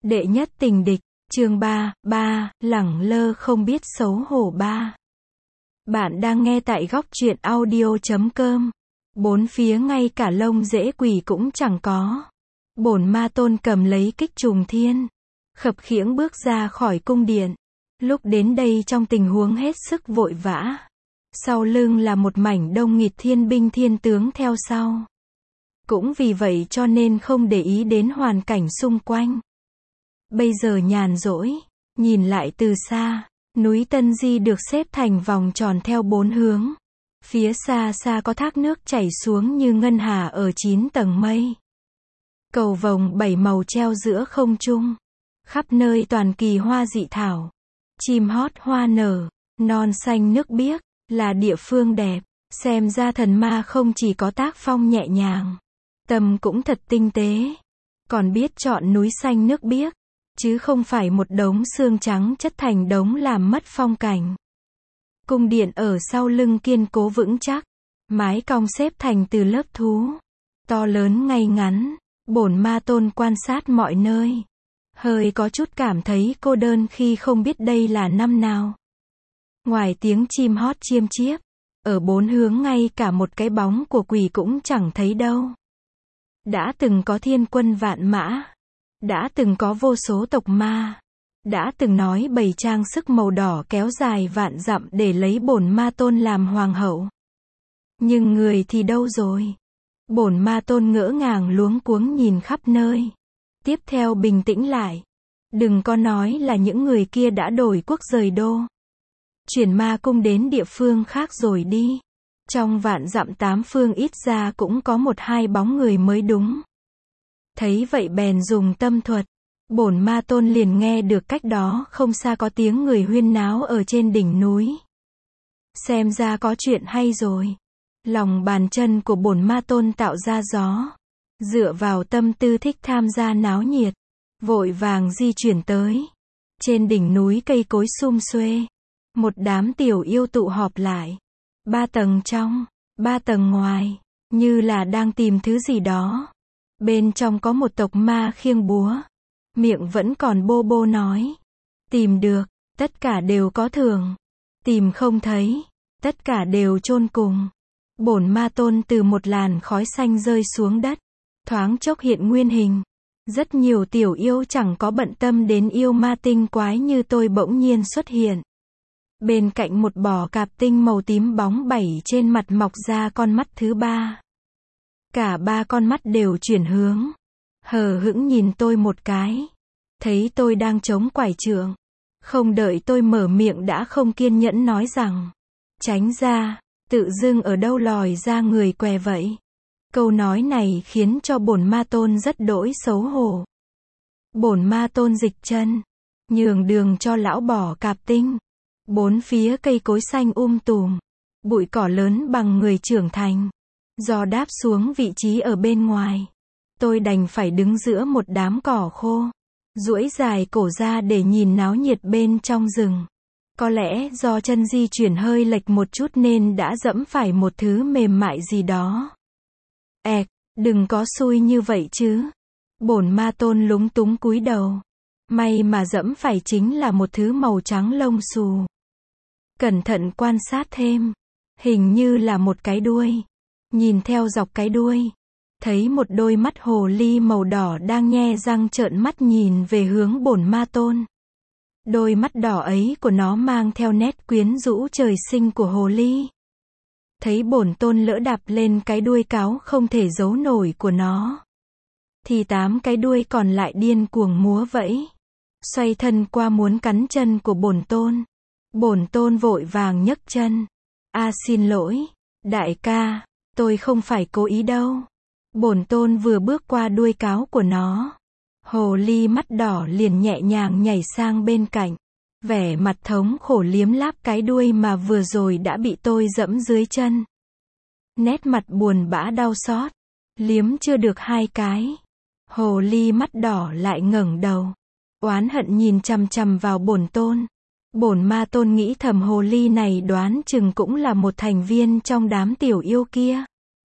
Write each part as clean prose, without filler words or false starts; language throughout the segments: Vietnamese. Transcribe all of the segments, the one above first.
Đệ nhất tình địch, chương 3, lẳng lơ không biết xấu hổ 3. Bạn đang nghe tại góc truyện audio.com. Bốn phía ngay cả lông dễ quỷ cũng chẳng có. Bổn ma tôn cầm lấy kích trùng thiên, khập khiễng bước ra khỏi cung điện. Lúc đến đây trong tình huống hết sức vội vã. Sau lưng là một mảnh đông nghịt thiên binh thiên tướng theo sau. Cũng vì vậy cho nên không để ý đến hoàn cảnh xung quanh. Bây giờ nhàn rỗi, nhìn lại từ xa, núi Tân Di được xếp thành vòng tròn theo bốn hướng. Phía xa xa có thác nước chảy xuống như ngân hà ở 9 tầng mây. Cầu vồng 7 màu treo giữa không trung. Khắp nơi toàn kỳ hoa dị thảo. Chim hót hoa nở, non xanh nước biếc, là địa phương đẹp. Xem ra thần ma không chỉ có tác phong nhẹ nhàng, tâm cũng thật tinh tế. Còn biết chọn núi xanh nước biếc, chứ không phải một đống xương trắng chất thành đống làm mất phong cảnh. Cung điện ở sau lưng kiên cố vững chắc, mái cong xếp thành từ lớp thú, to lớn ngay ngắn. Bổn ma tôn quan sát mọi nơi, hơi có chút cảm thấy cô đơn khi không biết đây là năm nào. Ngoài tiếng chim hót chiêm chiếp, ở bốn hướng ngay cả một cái bóng của quỷ cũng chẳng thấy đâu. Đã từng có thiên quân vạn mã, đã từng có vô số tộc ma, đã từng nói bầy trang sức màu đỏ kéo dài vạn dặm để lấy bổn ma tôn làm hoàng hậu. Nhưng người thì đâu rồi? Bổn ma tôn ngỡ ngàng luống cuống nhìn khắp nơi. Tiếp theo bình tĩnh lại. Đừng có nói là những người kia đã đổi quốc rời đô. Chuyển ma cung đến địa phương khác rồi đi. Trong vạn dặm tám phương ít ra cũng có một hai bóng người mới đúng. Thấy vậy bèn dùng tâm thuật. Bổn ma tôn liền nghe được cách đó không xa có tiếng người huyên náo ở trên đỉnh núi. Xem ra có chuyện hay rồi. Lòng bàn chân của bổn ma tôn tạo ra gió. Dựa vào tâm tư thích tham gia náo nhiệt, vội vàng di chuyển tới. Trên đỉnh núi cây cối sum xuê. Một đám tiểu yêu tụ họp lại. 3 tầng trong, 3 tầng ngoài, như là đang tìm thứ gì đó. Bên trong có một tộc ma khiêng búa. Miệng vẫn còn bô bô nói. Tìm được, tất cả đều có thưởng. Tìm không thấy, tất cả đều chôn cùng. Bổn ma tôn từ một làn khói xanh rơi xuống đất. Thoáng chốc hiện nguyên hình. Rất nhiều tiểu yêu chẳng có bận tâm đến yêu ma tinh quái như tôi bỗng nhiên xuất hiện. Bên cạnh một bò cạp tinh màu tím bóng bẩy trên mặt mọc ra con mắt thứ 3. Cả 3 con mắt đều chuyển hướng. Hờ hững nhìn tôi một cái. Thấy tôi đang chống quải trượng. Không đợi tôi mở miệng đã không kiên nhẫn nói rằng. Tránh ra, tự dưng ở đâu lòi ra người què vậy. Câu nói này khiến cho bổn ma tôn rất đỗi xấu hổ. Bổn ma tôn dịch chân, nhường đường cho lão bò cạp tinh. Bốn phía cây cối xanh tùm, bụi cỏ lớn bằng người trưởng thành. Do đáp xuống vị trí ở bên ngoài, tôi đành phải đứng giữa một đám cỏ khô, duỗi dài cổ ra để nhìn náo nhiệt bên trong rừng. Có lẽ do chân di chuyển hơi lệch một chút nên đã dẫm phải một thứ mềm mại gì đó. Đừng có xui như vậy chứ. Bổn ma tôn lúng túng cúi đầu. May mà dẫm phải chính là một thứ màu trắng lông xù. Cẩn thận quan sát thêm. Hình như là một cái đuôi. Nhìn theo dọc cái đuôi, thấy một đôi mắt hồ ly màu đỏ đang nhe răng trợn mắt nhìn về hướng bổn ma tôn. Đôi mắt đỏ ấy của nó mang theo nét quyến rũ trời sinh của hồ ly. Thấy bổn tôn lỡ đạp lên cái đuôi cáo không thể giấu nổi của nó, thì 8 cái đuôi còn lại điên cuồng múa vẫy, xoay thân qua muốn cắn chân của bổn tôn. Bổn tôn vội vàng nhấc chân. Xin lỗi, đại ca, tôi không phải cố ý đâu. Bổn tôn vừa bước qua đuôi cáo của nó. Hồ ly mắt đỏ liền nhẹ nhàng nhảy sang bên cạnh. Vẻ mặt thống khổ liếm láp cái đuôi mà vừa rồi đã bị tôi dẫm dưới chân. Nét mặt buồn bã đau xót. Liếm chưa được 2 cái. Hồ ly mắt đỏ lại ngẩng đầu. Oán hận nhìn chằm chằm vào bổn tôn. Bổn ma tôn nghĩ thầm hồ ly này đoán chừng cũng là một thành viên trong đám tiểu yêu kia.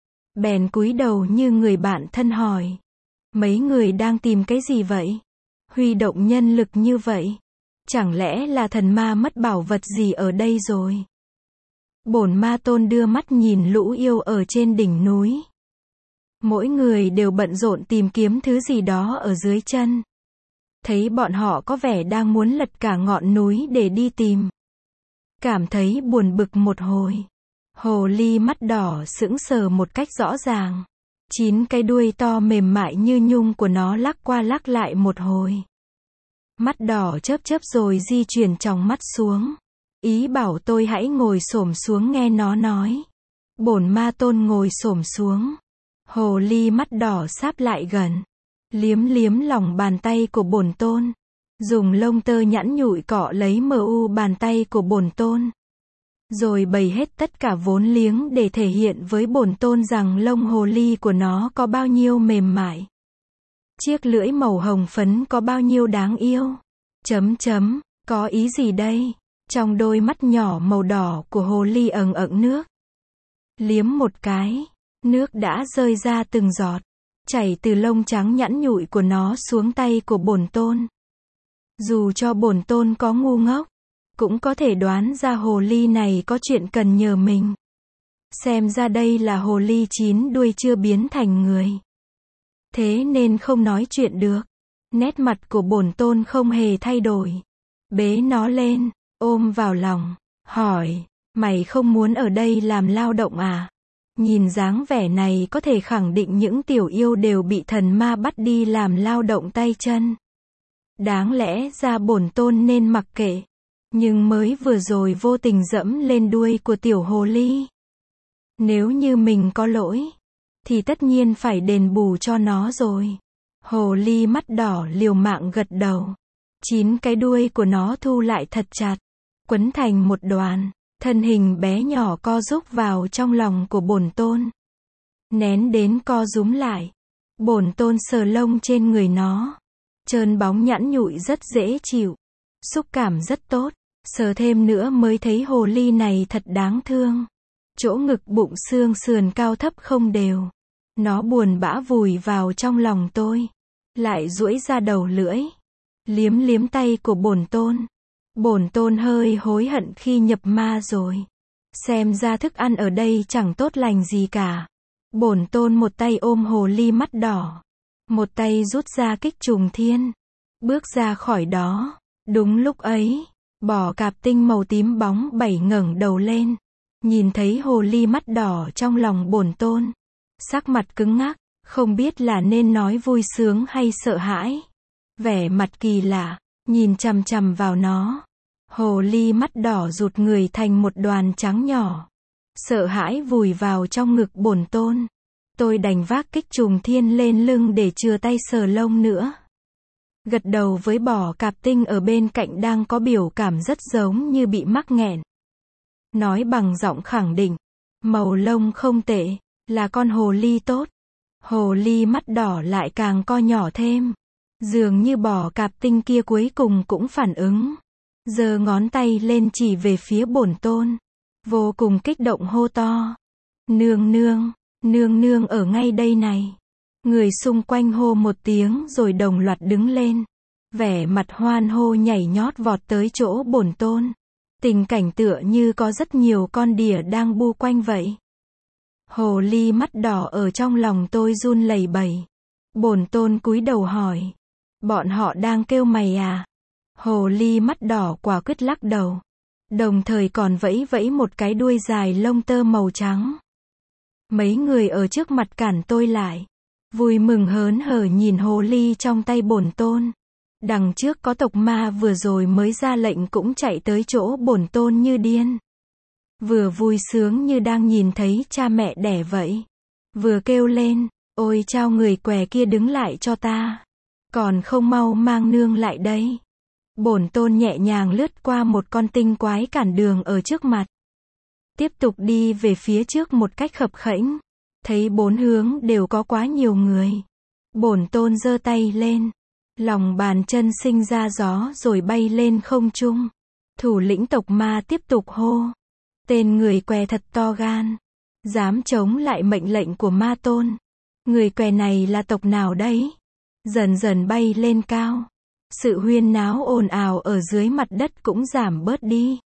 Bèn cúi đầu như người bạn thân hỏi. Mấy người đang tìm cái gì vậy? huy động nhân lực như vậy. Chẳng lẽ là thần ma mất bảo vật gì ở đây rồi? Bổn ma tôn đưa mắt nhìn lũ yêu ở trên đỉnh núi. Mỗi người đều bận rộn tìm kiếm thứ gì đó ở dưới chân. Thấy bọn họ có vẻ đang muốn lật cả ngọn núi để đi tìm. Cảm thấy buồn bực một hồi. Hồ ly mắt đỏ sững sờ một cách rõ ràng. 9 cái đuôi to mềm mại như nhung của nó lắc qua lắc lại một hồi. Mắt đỏ chớp chớp rồi di chuyển tròng mắt xuống. Ý bảo tôi hãy ngồi xổm xuống nghe nó nói. Bổn ma tôn ngồi xổm xuống. Hồ ly mắt đỏ sáp lại gần. Liếm liếm lòng bàn tay của bổn tôn. Dùng lông tơ nhẵn nhụi cọ lấy mu bàn tay của bổn tôn. Rồi bày hết tất cả vốn liếng để thể hiện với bổn tôn rằng lông hồ ly của nó có bao nhiêu mềm mại. Chiếc lưỡi màu hồng phấn có bao nhiêu đáng yêu. Có ý gì đây? Trong đôi mắt nhỏ màu đỏ của hồ ly ẩn ẩn nước. Liếm một cái, nước đã rơi ra từng giọt, chảy từ lông trắng nhẵn nhụi của nó xuống tay của bổn tôn. Dù cho bổn tôn có ngu ngốc, cũng có thể đoán ra hồ ly này có chuyện cần nhờ mình. Xem ra đây là hồ ly 9 đuôi chưa biến thành người. Thế nên không nói chuyện được. Nét mặt của bổn tôn không hề thay đổi. Bế nó lên, ôm vào lòng, hỏi, mày không muốn ở đây làm lao động à? Nhìn dáng vẻ này có thể khẳng định những tiểu yêu đều bị thần ma bắt đi làm lao động tay chân. Đáng lẽ ra bổn tôn nên mặc kệ. Nhưng mới vừa rồi vô tình dẫm lên đuôi của tiểu hồ ly. Nếu như mình có lỗi, thì tất nhiên phải đền bù cho nó rồi. Hồ ly mắt đỏ liều mạng gật đầu. 9 cái đuôi của nó thu lại thật chặt, quấn thành một đoàn, thân hình bé nhỏ co rúc vào trong lòng của bổn tôn. Nén đến co rúm lại. Bổn tôn sờ lông trên người nó. Trơn bóng nhẵn nhụi rất dễ chịu. Xúc cảm rất tốt. Sờ thêm nữa mới thấy hồ ly này thật đáng thương. Chỗ ngực bụng xương sườn cao thấp không đều. Nó buồn bã vùi vào trong lòng tôi. Lại duỗi ra đầu lưỡi. Liếm liếm tay của bổn tôn. Bổn tôn hơi hối hận khi nhập ma rồi. Xem ra thức ăn ở đây chẳng tốt lành gì cả. Bổn tôn một tay ôm hồ ly mắt đỏ. Một tay rút ra kích trùng thiên. Bước ra khỏi đó. Đúng lúc ấy, bò cạp tinh màu tím bóng bẩy ngẩng đầu lên. Nhìn thấy hồ ly mắt đỏ trong lòng bổn tôn. Sắc mặt cứng ngắc, không biết là nên nói vui sướng hay sợ hãi. Vẻ mặt kỳ lạ, nhìn chằm chằm vào nó. Hồ ly mắt đỏ rụt người thành một đoàn trắng nhỏ. Sợ hãi vùi vào trong ngực bổn tôn. Tôi đành vác kích trùng thiên lên lưng để chừa tay sờ lông nữa. Gật đầu với bò cạp tinh ở bên cạnh đang có biểu cảm rất giống như bị mắc nghẹn. Nói bằng giọng khẳng định. Màu lông không tệ, là con hồ ly tốt. Hồ ly mắt đỏ lại càng co nhỏ thêm. Dường như bò cạp tinh kia cuối cùng cũng phản ứng. Giơ ngón tay lên chỉ về phía bổn tôn. Vô cùng kích động hô to. Nương nương, nương nương ở ngay đây này. Người xung quanh hô một tiếng rồi đồng loạt đứng lên. Vẻ mặt hoan hô nhảy nhót vọt tới chỗ bổn tôn. Tình cảnh tựa như có rất nhiều con đỉa đang bu quanh vậy. Hồ ly mắt đỏ ở trong lòng tôi run lẩy bẩy. Bổn tôn cúi đầu hỏi. Bọn họ đang kêu mày à? Hồ ly mắt đỏ quả quyết lắc đầu. Đồng thời còn vẫy vẫy một cái đuôi dài lông tơ màu trắng. Mấy người ở trước mặt cản tôi lại. Vui mừng hớn hở nhìn hồ ly trong tay bổn tôn. Đằng trước có tộc ma vừa rồi mới ra lệnh cũng chạy tới chỗ bổn tôn như điên. Vừa vui sướng như đang nhìn thấy cha mẹ đẻ vậy. Vừa kêu lên, ôi chao người què kia đứng lại cho ta. Còn không mau mang nương lại đây. Bổn tôn nhẹ nhàng lướt qua một con tinh quái cản đường ở trước mặt. Tiếp tục đi về phía trước một cách khập khẽnh. Thấy bốn hướng đều có quá nhiều người. Bổn tôn giơ tay lên. Lòng bàn chân sinh ra gió rồi bay lên không trung. Thủ lĩnh tộc ma tiếp tục hô. Tên người què thật to gan. Dám chống lại mệnh lệnh của ma tôn. Người què này là tộc nào đấy? Dần dần bay lên cao. Sự huyên náo ồn ào ở dưới mặt đất cũng giảm bớt đi.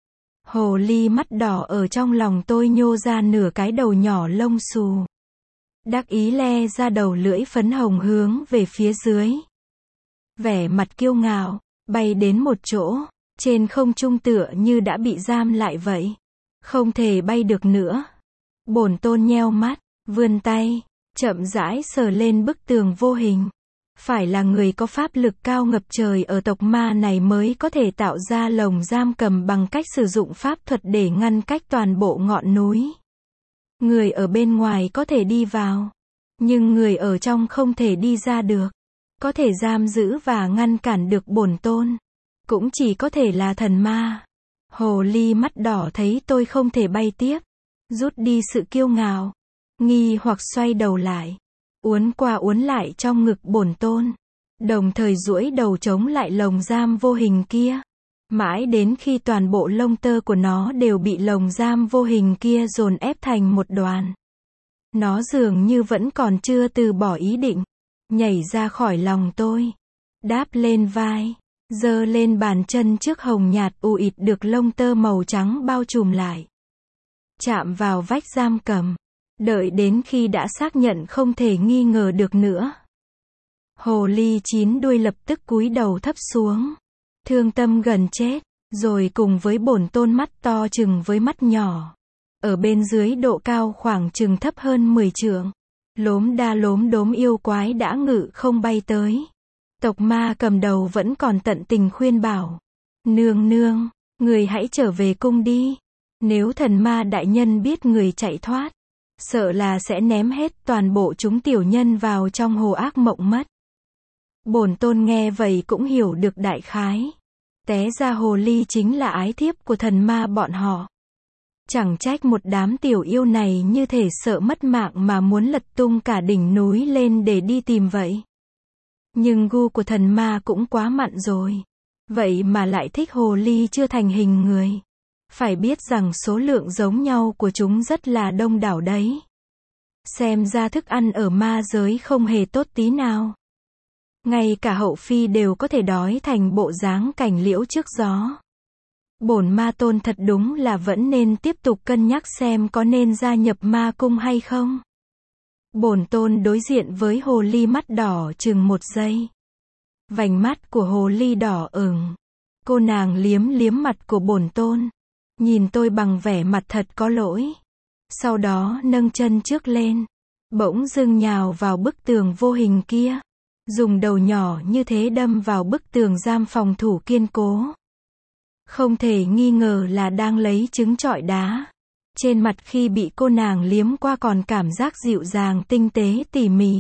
Hồ ly mắt đỏ ở trong lòng tôi nhô ra nửa cái đầu nhỏ lông xù. Đắc ý le ra đầu lưỡi phấn hồng hướng về phía dưới. Vẻ mặt kiêu ngạo, bay đến một chỗ, trên không trung tựa như đã bị giam lại vậy. Không thể bay được nữa. Bổn tôn nheo mắt, vươn tay, chậm rãi sờ lên bức tường vô hình. Phải là người có pháp lực cao ngập trời ở tộc ma này mới có thể tạo ra lồng giam cầm bằng cách sử dụng pháp thuật để ngăn cách toàn bộ ngọn núi. Người ở bên ngoài có thể đi vào, nhưng người ở trong không thể đi ra được. Có thể giam giữ và ngăn cản được bổn tôn, cũng chỉ có thể là thần ma. Hồ ly mắt đỏ thấy tôi không thể bay tiếp, rút đi sự kiêu ngạo, nghi hoặc xoay đầu lại, uốn qua uốn lại trong ngực bổn tôn, đồng thời duỗi đầu chống lại lồng giam vô hình kia. Mãi đến khi toàn bộ lông tơ của nó đều bị lồng giam vô hình kia dồn ép thành một đoàn. Nó dường như vẫn còn chưa từ bỏ ý định, nhảy ra khỏi lòng tôi, đáp lên vai, giơ lên bàn chân trước hồng nhạt u ịt được lông tơ màu trắng bao trùm lại. Chạm vào vách giam cầm, đợi đến khi đã xác nhận không thể nghi ngờ được nữa. Hồ ly chín đuôi lập tức cúi đầu thấp xuống, thương tâm gần chết, rồi cùng với bổn tôn mắt to chừng với mắt nhỏ. Ở bên dưới độ cao khoảng chừng thấp hơn 10 trượng. Lốm đa lốm đốm yêu quái đã ngự không bay tới. Tộc ma cầm đầu vẫn còn tận tình khuyên bảo. Nương nương, người hãy trở về cung đi. Nếu thần ma đại nhân biết người chạy thoát, sợ là sẽ ném hết toàn bộ chúng tiểu nhân vào trong hồ ác mộng mất. Bổn tôn nghe vậy cũng hiểu được đại khái. Té ra hồ ly chính là ái thiếp của thần ma bọn họ. Chẳng trách một đám tiểu yêu này như thể sợ mất mạng mà muốn lật tung cả đỉnh núi lên để đi tìm vậy. Nhưng gu của thần ma cũng quá mặn rồi. Vậy mà lại thích hồ ly chưa thành hình người. Phải biết rằng số lượng giống nhau của chúng rất là đông đảo đấy. Xem ra thức ăn ở ma giới không hề tốt tí nào. Ngay cả hậu phi đều có thể đói thành bộ dáng cảnh liễu trước gió. Bổn ma tôn thật đúng là vẫn nên tiếp tục cân nhắc xem có nên gia nhập ma cung hay không. Bổn tôn đối diện với hồ ly mắt đỏ chừng 1 giây. Vành mắt của hồ ly đỏ ửng. Cô nàng liếm liếm mặt của bổn tôn, nhìn tôi bằng vẻ mặt thật có lỗi. Sau đó nâng chân trước lên, bỗng dưng nhào vào bức tường vô hình kia, dùng đầu nhỏ như thế đâm vào bức tường giam phòng thủ kiên cố. Không thể nghi ngờ là đang lấy trứng trọi đá. Trên mặt khi bị cô nàng liếm qua còn cảm giác dịu dàng tinh tế tỉ mỉ.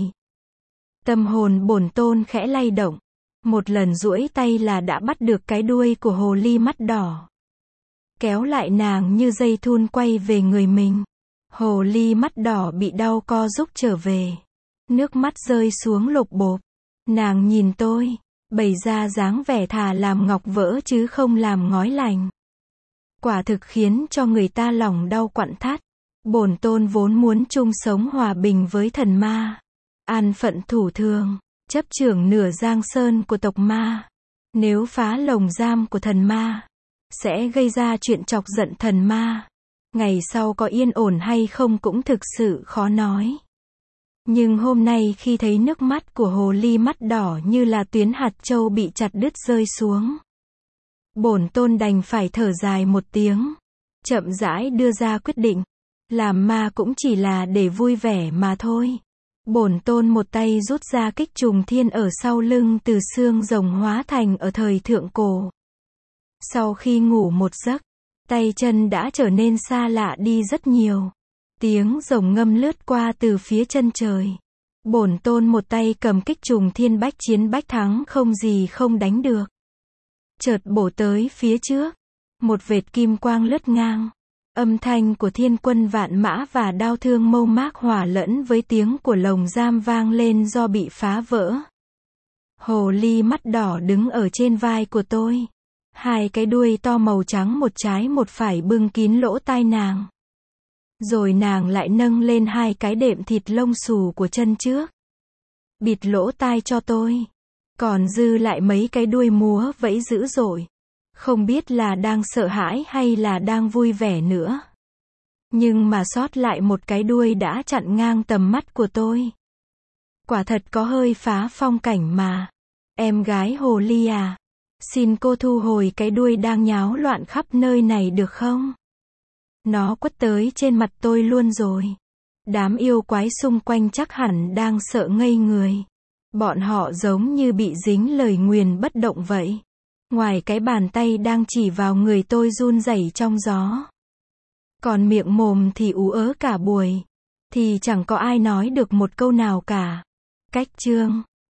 Tâm hồn bổn tôn khẽ lay động. Một lần duỗi tay là đã bắt được cái đuôi của hồ ly mắt đỏ. Kéo lại nàng như dây thun quay về người mình. Hồ ly mắt đỏ bị đau co rúc trở về. Nước mắt rơi xuống lộp bộp. Nàng nhìn tôi, bày ra dáng vẻ thà làm ngọc vỡ chứ không làm ngói lành. Quả thực khiến cho người ta lòng đau quặn thắt. Bổn tôn vốn muốn chung sống hòa bình với thần ma, an phận thủ thường, chấp trưởng nửa giang sơn của tộc ma. Nếu phá lồng giam của thần ma, sẽ gây ra chuyện chọc giận thần ma. Ngày sau có yên ổn hay không cũng thực sự khó nói. Nhưng hôm nay khi thấy nước mắt của hồ ly mắt đỏ như là tuyến hạt châu bị chặt đứt rơi xuống, bổn tôn đành phải thở dài một tiếng, chậm rãi đưa ra quyết định. Làm ma cũng chỉ là để vui vẻ mà thôi. Bổn tôn một tay rút ra kích trùng thiên ở sau lưng từ xương rồng hóa thành ở thời thượng cổ. Sau khi ngủ một giấc, tay chân đã trở nên xa lạ đi rất nhiều. Tiếng rồng ngâm lướt qua từ phía chân trời. Bổn tôn một tay cầm kích trùng thiên bách chiến bách thắng không gì không đánh được. Chợt bổ tới phía trước. Một vệt kim quang lướt ngang. Âm thanh của thiên quân vạn mã và đao thương mâu mác hòa lẫn với tiếng của lồng giam vang lên do bị phá vỡ. Hồ ly mắt đỏ đứng ở trên vai của tôi. Hai cái đuôi to màu trắng một trái một phải bưng kín lỗ tai nàng. Rồi nàng lại nâng lên hai cái đệm thịt lông xù của chân trước. Bịt lỗ tai cho tôi. Còn dư lại mấy cái đuôi múa vẫy dữ dội. Không biết là đang sợ hãi hay là đang vui vẻ nữa. Nhưng mà sót lại một cái đuôi đã chặn ngang tầm mắt của tôi. Quả thật có hơi phá phong cảnh mà. Em gái hồ ly à, xin cô thu hồi cái đuôi đang nháo loạn khắp nơi này được không? Nó quất tới trên mặt tôi luôn rồi. Đám yêu quái xung quanh chắc hẳn đang sợ ngây người. Bọn họ giống như bị dính lời nguyền bất động vậy. Ngoài cái bàn tay đang chỉ vào người tôi run rẩy trong gió. Còn miệng mồm thì ú ớ cả buổi. Thì chẳng có ai nói được một câu nào cả. Cách chương